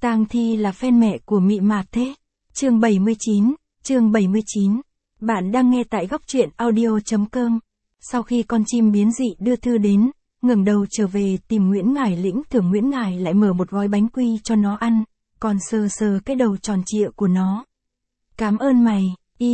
Tang Thi là fan mẹ của Mị Mạt thế. Chương 79. Bạn đang nghe tại góc truyện audio.com. Sau khi con chim biến dị đưa thư đến, ngẩng đầu trở về tìm Nguyễn Ngải lĩnh thưởng, Nguyễn Ngải lại mở một gói bánh quy cho nó ăn, còn sờ sờ cái đầu tròn trịa của nó. Cảm ơn mày,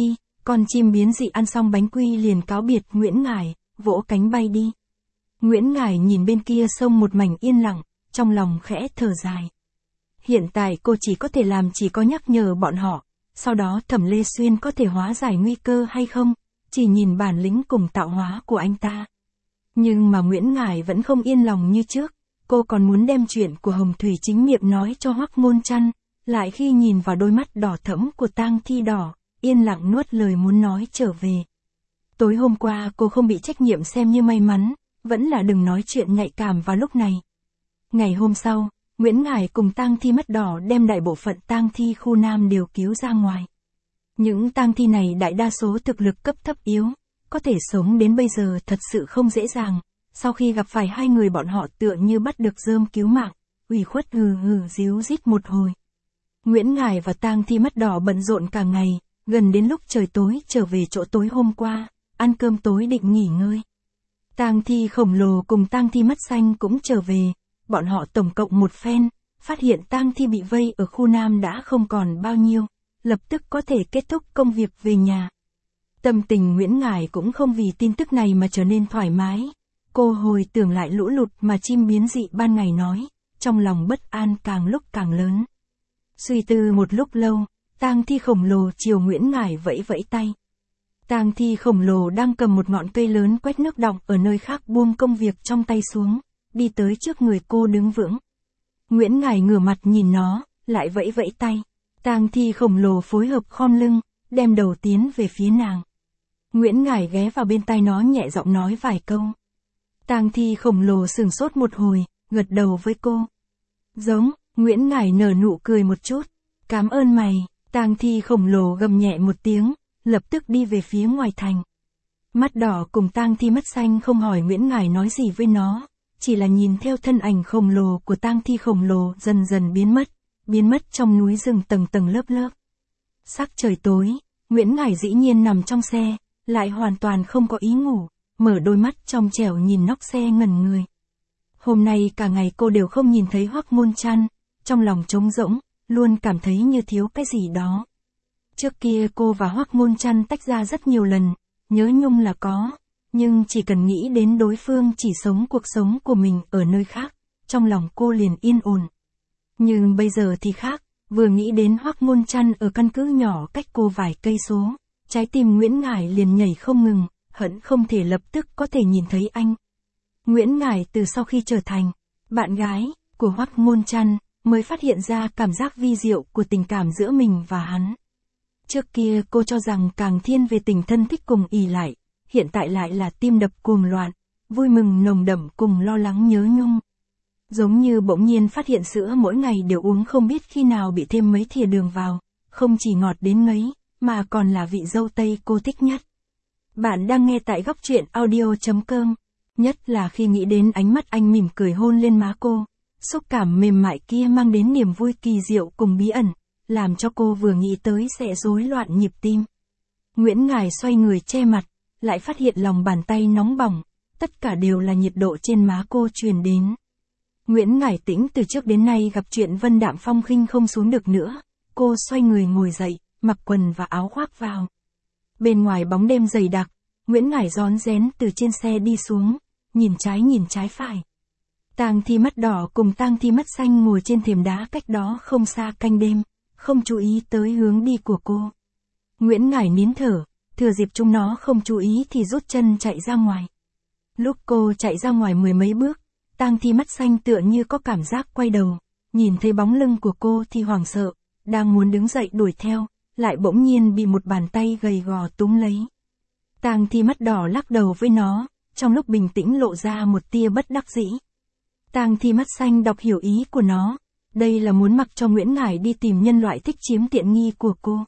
con chim biến dị ăn xong bánh quy liền cáo biệt Nguyễn Ngải, vỗ cánh bay đi. Nguyễn Ngải nhìn bên kia sông một mảnh yên lặng, trong lòng khẽ thở dài. Hiện tại cô chỉ có thể làm chỉ có nhắc nhở bọn họ, sau đó Thẩm Lê Xuyên có thể hóa giải nguy cơ hay không, chỉ nhìn bản lĩnh cùng tạo hóa của anh ta. Nhưng mà Nguyễn Ngải vẫn không yên lòng như trước, cô còn muốn đem chuyện của Hồng Thủy chính miệng nói cho Hoắc Ngôn Trăn, lại khi nhìn vào đôi mắt đỏ thẫm của Tang Thi đỏ, yên lặng nuốt lời muốn nói trở về. Tối hôm qua cô không bị trách nhiệm xem như may mắn, vẫn là đừng nói chuyện nhạy cảm vào lúc này. Ngày hôm sau, Nguyễn Ngải cùng Tang Thi mắt đỏ đem đại bộ phận tang thi khu Nam đều cứu ra ngoài. Những tang thi này đại đa số thực lực cấp thấp yếu, có thể sống đến bây giờ thật sự không dễ dàng, sau khi gặp phải hai người bọn họ tựa như bắt được rơm cứu mạng, ủy khuất díu rít một hồi. Nguyễn Ngải và Tang Thi mắt đỏ bận rộn cả ngày, gần đến lúc trời tối trở về chỗ tối hôm qua, ăn cơm tối định nghỉ ngơi. Tang Thi khổng lồ cùng Tang Thi mắt xanh cũng trở về. Bọn họ tổng cộng một phen, phát hiện tang thi bị vây ở khu Nam đã không còn bao nhiêu, lập tức có thể kết thúc công việc về nhà. Tâm tình Nguyễn Ngải cũng không vì tin tức này mà trở nên thoải mái. Cô hồi tưởng lại lũ lụt mà chim biến dị ban ngày nói, trong lòng bất an càng lúc càng lớn. Suy tư một lúc lâu, tang thi khổng lồ chiều Nguyễn Ngải vẫy vẫy tay. Tang thi khổng lồ đang cầm một ngọn cây lớn quét nước đọng ở nơi khác buông công việc trong tay xuống, đi tới trước người cô đứng vững. Nguyễn Ngải ngửa mặt nhìn nó, lại vẫy vẫy tay. Tang thi khổng lồ phối hợp khom lưng, đem đầu tiến về phía nàng. Nguyễn Ngải ghé vào bên tai nó nhẹ giọng nói vài câu. Tang thi khổng lồ sửng sốt một hồi, gật đầu với cô. Giống, Nguyễn Ngải nở nụ cười một chút. Cảm ơn mày. Tang thi khổng lồ gầm nhẹ một tiếng, lập tức đi về phía ngoài thành. Mắt đỏ cùng Tang Thi mắt xanh không hỏi Nguyễn Ngải nói gì với nó, chỉ là nhìn theo thân ảnh khổng lồ của tang thi khổng lồ dần dần biến mất trong núi rừng tầng tầng lớp lớp. Sắc trời tối, Nguyễn Ngải dĩ nhiên nằm trong xe, lại hoàn toàn không có ý ngủ, mở đôi mắt trong trẻo nhìn nóc xe ngẩn người. Hôm nay cả ngày cô đều không nhìn thấy Hoắc Ngôn Trăn, trong lòng trống rỗng, luôn cảm thấy như thiếu cái gì đó. Trước kia cô và Hoắc Ngôn Trăn tách ra rất nhiều lần, nhớ nhung là có, nhưng chỉ cần nghĩ đến đối phương chỉ sống cuộc sống của mình ở nơi khác, trong lòng cô liền yên ổn. Nhưng bây giờ thì khác, vừa nghĩ đến Hoắc Ngôn Trăn ở căn cứ nhỏ cách cô vài cây số, trái tim Nguyễn Ngải liền nhảy không ngừng, hận không thể lập tức có thể nhìn thấy anh. Nguyễn Ngải từ sau khi trở thành bạn gái của Hoắc Ngôn Trăn, mới phát hiện ra cảm giác vi diệu của tình cảm giữa mình và hắn. Trước kia cô cho rằng càng thiên về tình thân thích cùng ỷ lại, hiện tại lại là tim đập cuồng loạn, vui mừng nồng đậm cùng lo lắng nhớ nhung. Giống như bỗng nhiên phát hiện sữa mỗi ngày đều uống không biết khi nào bị thêm mấy thìa đường vào, không chỉ ngọt đến ngấy, mà còn là vị dâu tây cô thích nhất. Bạn đang nghe tại góc truyện audio.com, nhất là khi nghĩ đến ánh mắt anh mỉm cười hôn lên má cô, xúc cảm mềm mại kia mang đến niềm vui kỳ diệu cùng bí ẩn, làm cho cô vừa nghĩ tới sẽ rối loạn nhịp tim. Nguyễn Ngải xoay người che mặt, lại phát hiện lòng bàn tay nóng bỏng, tất cả đều là nhiệt độ trên má cô truyền đến. Nguyễn Ngải Tĩnh từ trước đến nay gặp chuyện vân đạm phong khinh không xuống được nữa, cô xoay người ngồi dậy, mặc quần và áo khoác vào. Bên ngoài bóng đêm dày đặc, Nguyễn Ngải rón rén từ trên xe đi xuống, nhìn trái phải. Tang Thi mắt đỏ cùng Tang Thi mắt xanh ngồi trên thềm đá cách đó không xa canh đêm, không chú ý tới hướng đi của cô. Nguyễn Ngải nín thở, thừa dịp chúng nó không chú ý thì rút chân chạy ra ngoài. Lúc cô chạy ra ngoài mười mấy bước, Tang Thi mắt xanh tựa như có cảm giác quay đầu, nhìn thấy bóng lưng của cô thì hoảng sợ, đang muốn đứng dậy đuổi theo, lại bỗng nhiên bị một bàn tay gầy gò túm lấy. Tang Thi mắt đỏ lắc đầu với nó, trong lúc bình tĩnh lộ ra một tia bất đắc dĩ. Tang Thi mắt xanh đọc hiểu ý của nó, đây là muốn mặc cho Nguyễn Ngải đi tìm nhân loại thích chiếm tiện nghi của cô.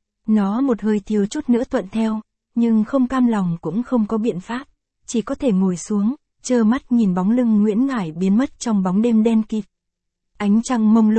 Nó một hơi thiếu chút nữa thuận theo, nhưng không cam lòng cũng không có biện pháp, chỉ có thể ngồi xuống, trơ mắt nhìn bóng lưng Nguyễn Ngải biến mất trong bóng đêm đen kịt. Ánh trăng mông lung,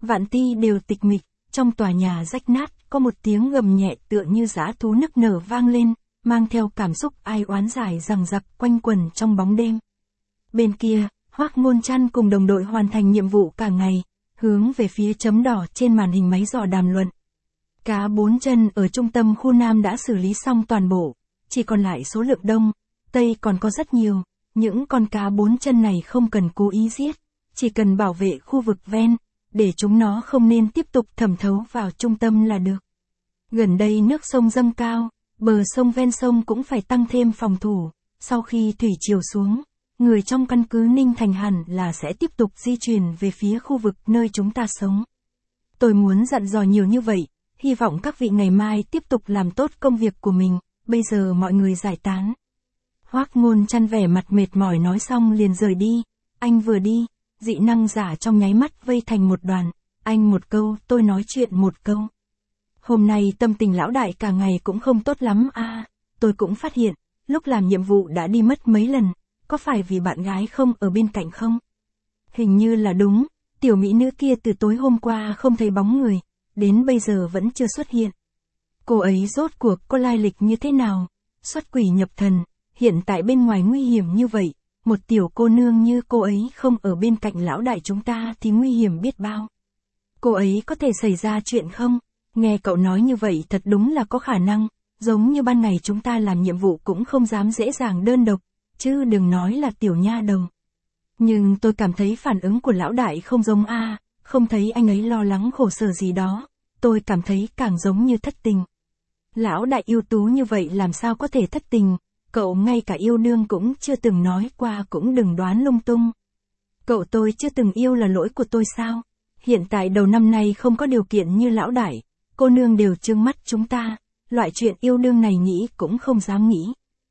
vạn ti đều tịch mịch, trong tòa nhà rách nát, có một tiếng gầm nhẹ tựa như dã thú nức nở vang lên, mang theo cảm xúc ai oán dài rằng giặc quanh quẩn trong bóng đêm. Bên kia, Hoắc Ngôn Trăn cùng đồng đội hoàn thành nhiệm vụ cả ngày, hướng về phía chấm đỏ trên màn hình máy dò đàm luận. Cá 4 chân ở trung tâm khu Nam đã xử lý xong toàn bộ, chỉ còn lại số lượng đông, Tây còn có rất nhiều, những con cá 4 chân này không cần cố ý giết, chỉ cần bảo vệ khu vực ven, để chúng nó không nên tiếp tục thẩm thấu vào trung tâm là được. Gần đây nước sông dâng cao, bờ sông ven sông cũng phải tăng thêm phòng thủ, sau khi thủy triều xuống, người trong căn cứ Ninh Thành hẳn là sẽ tiếp tục di chuyển về phía khu vực nơi chúng ta sống. Tôi muốn dặn dò nhiều như vậy, hy vọng các vị ngày mai tiếp tục làm tốt công việc của mình, bây giờ mọi người giải tán. Hoắc Ngôn Trăn vẻ mặt mệt mỏi nói xong liền rời đi, anh vừa đi, dị năng giả trong nháy mắt vây thành một đoàn, anh một câu, tôi nói chuyện một câu. Hôm nay tâm tình lão đại cả ngày cũng không tốt lắm tôi cũng phát hiện, lúc làm nhiệm vụ đã đi mất mấy lần, có phải vì bạn gái không ở bên cạnh không? Hình như là đúng, tiểu mỹ nữ kia từ tối hôm qua không thấy bóng người, đến bây giờ vẫn chưa xuất hiện. Cô ấy rốt cuộc có lai lịch như thế nào? Xuất quỷ nhập thần, hiện tại bên ngoài nguy hiểm như vậy, một tiểu cô nương như cô ấy không ở bên cạnh lão đại chúng ta thì nguy hiểm biết bao. Cô ấy có thể xảy ra chuyện không? Nghe cậu nói như vậy thật đúng là có khả năng, giống như ban ngày chúng ta làm nhiệm vụ cũng không dám dễ dàng đơn độc, chứ đừng nói là tiểu nha đầu. Nhưng tôi cảm thấy phản ứng của lão đại không giống không thấy anh ấy lo lắng khổ sở gì đó, tôi cảm thấy càng giống như thất tình. Lão đại ưu tú như vậy làm sao có thể thất tình, cậu ngay cả yêu đương cũng chưa từng nói qua cũng đừng đoán lung tung. Cậu tôi chưa từng yêu là lỗi của tôi sao? Hiện tại đầu năm nay không có điều kiện như lão đại, cô nương đều trừng mắt chúng ta, loại chuyện yêu đương này nghĩ cũng không dám nghĩ.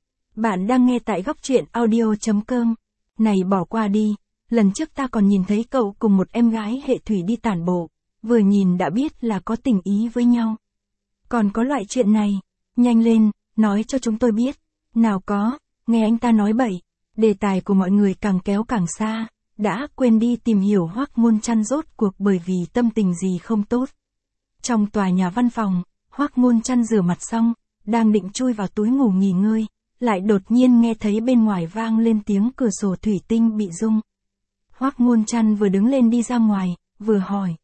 Bạn đang nghe tại góc truyện audio.com. Này bỏ qua đi, lần trước ta còn nhìn thấy cậu cùng một em gái hệ thủy đi tản bộ, vừa nhìn đã biết là có tình ý với nhau. Còn có loại chuyện này, nhanh lên, nói cho chúng tôi biết. Nào có, nghe anh ta nói bậy, đề tài của mọi người càng kéo càng xa, đã quên đi tìm hiểu Hoắc Ngôn Trăn rốt cuộc bởi vì tâm tình gì không tốt. Trong tòa nhà văn phòng, Hoắc Ngôn Trăn rửa mặt xong, đang định chui vào túi ngủ nghỉ ngơi, lại đột nhiên nghe thấy bên ngoài vang lên tiếng cửa sổ thủy tinh bị rung. Hoắc Ngôn Trăn vừa đứng lên đi ra ngoài, vừa hỏi.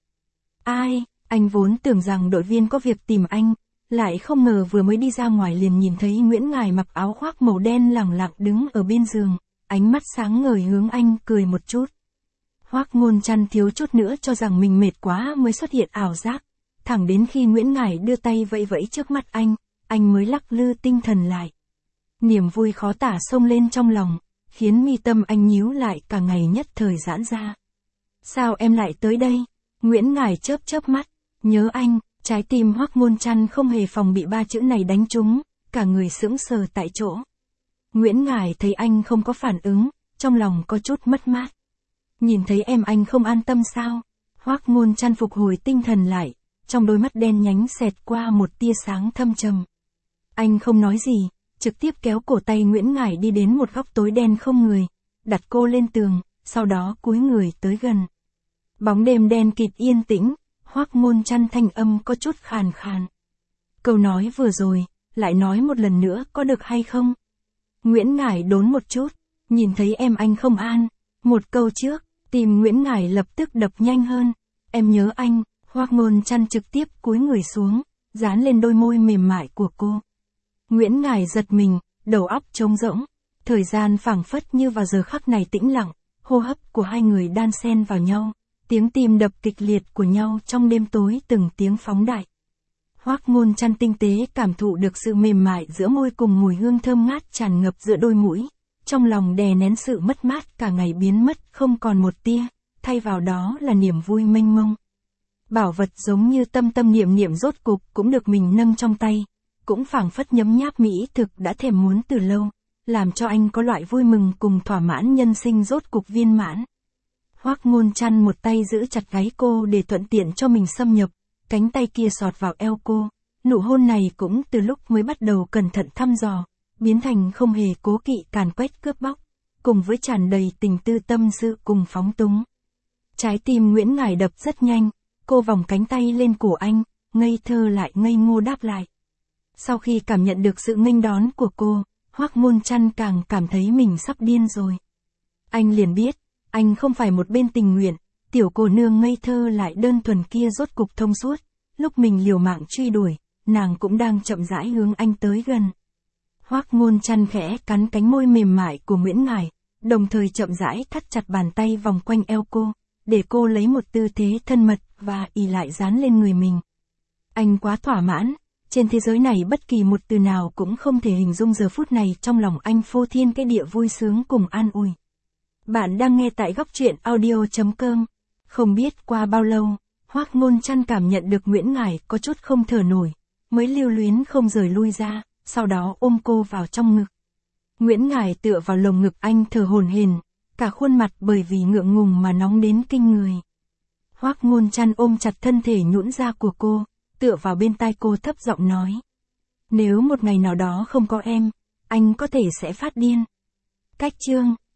Ai, anh vốn tưởng rằng đội viên có việc tìm anh, lại không ngờ vừa mới đi ra ngoài liền nhìn thấy Nguyễn Ngải mặc áo khoác màu đen lẳng lặng đứng ở bên giường, ánh mắt sáng ngời hướng anh cười một chút. Hoắc Ngôn Trăn thiếu chút nữa cho rằng mình mệt quá mới xuất hiện ảo giác, thẳng đến khi Nguyễn Ngải đưa tay vẫy vẫy trước mặt anh mới lắc lư tinh thần lại. Niềm vui khó tả xông lên trong lòng, khiến mi tâm anh nhíu lại cả ngày nhất thời giãn ra. Sao em lại tới đây? Nguyễn Ngải chớp chớp mắt, nhớ anh. Trái tim Hoắc Ngôn Trăn không hề phòng bị ba chữ này đánh trúng, cả người sững sờ tại chỗ. Nguyễn Ngải thấy anh không có phản ứng, trong lòng có chút mất mát. Nhìn thấy em anh không an tâm sao? Hoắc Ngôn Trăn phục hồi tinh thần lại, trong đôi mắt đen nhánh xẹt qua một tia sáng thâm trầm. Anh không nói gì, trực tiếp kéo cổ tay Nguyễn Ngải đi đến một góc tối đen không người, đặt cô lên tường, sau đó cúi người tới gần. Bóng đêm đen kịt yên tĩnh. Hoắc Ngôn Trăn thanh âm có chút khàn khàn. Câu nói vừa rồi, lại nói một lần nữa có được hay không? Nguyễn Ngải đốn một chút, nhìn thấy em anh không an, một câu trước, tim Nguyễn Ngải lập tức đập nhanh hơn. Em nhớ anh, Hoắc Ngôn Trăn trực tiếp cúi người xuống, dán lên đôi môi mềm mại của cô. Nguyễn Ngải giật mình, đầu óc trống rỗng, thời gian phảng phất như vào giờ khắc này tĩnh lặng, hô hấp của hai người đan xen vào nhau. Tiếng tim đập kịch liệt của nhau trong đêm tối từng tiếng phóng đại. Hoắc Ngôn Trăn tinh tế cảm thụ được sự mềm mại giữa môi cùng mùi hương thơm ngát tràn ngập giữa đôi mũi. Trong lòng đè nén sự mất mát cả ngày biến mất không còn một tia, thay vào đó là niềm vui mênh mông. Bảo vật giống như tâm tâm niệm niệm rốt cục cũng được mình nâng trong tay, cũng phảng phất nhấm nháp mỹ thực đã thèm muốn từ lâu, làm cho anh có loại vui mừng cùng thỏa mãn nhân sinh rốt cục viên mãn. Hoắc Ngôn Trăn một tay giữ chặt gáy cô để thuận tiện cho mình xâm nhập, cánh tay kia sọt vào eo cô, nụ hôn này cũng từ lúc mới bắt đầu cẩn thận thăm dò, biến thành không hề cố kỵ càn quét cướp bóc, cùng với tràn đầy tình tư tâm sự cùng phóng túng. Trái tim Nguyễn Ngải đập rất nhanh, Cô vòng cánh tay lên cổ anh, ngây thơ lại ngây ngô đáp lại. Sau khi cảm nhận được sự nghênh đón của cô, Hoắc Ngôn Trăn càng cảm thấy mình sắp điên rồi. Anh liền biết, anh không phải một bên tình nguyện, tiểu cô nương ngây thơ lại đơn thuần kia rốt cục thông suốt, lúc mình liều mạng truy đuổi, nàng cũng đang chậm rãi hướng anh tới gần. Hoắc Ngôn Trăn khẽ cắn cánh môi mềm mại của Nguyễn Ngải, đồng thời chậm rãi thắt chặt bàn tay vòng quanh eo cô, để cô lấy một tư thế thân mật và ì lại dán lên người mình. Anh quá thỏa mãn, trên thế giới này bất kỳ một từ nào cũng không thể hình dung giờ phút này trong lòng anh phô thiên cái địa vui sướng cùng an ủi. Bạn đang nghe tại góc truyện audio.com. Không biết qua bao lâu, Hoắc Ngôn Trăn cảm nhận được Nguyễn Ngải có chút không thở nổi, mới lưu luyến không rời lui ra, sau đó ôm cô vào trong ngực. Nguyễn Ngải tựa vào lồng ngực anh thở hổn hển, cả khuôn mặt bởi vì ngượng ngùng mà nóng đến kinh người. Hoắc Ngôn Trăn ôm chặt thân thể nhũn ra của cô, tựa vào bên tai cô thấp giọng nói. Nếu một ngày nào đó không có em, anh có thể sẽ phát điên. Cách chương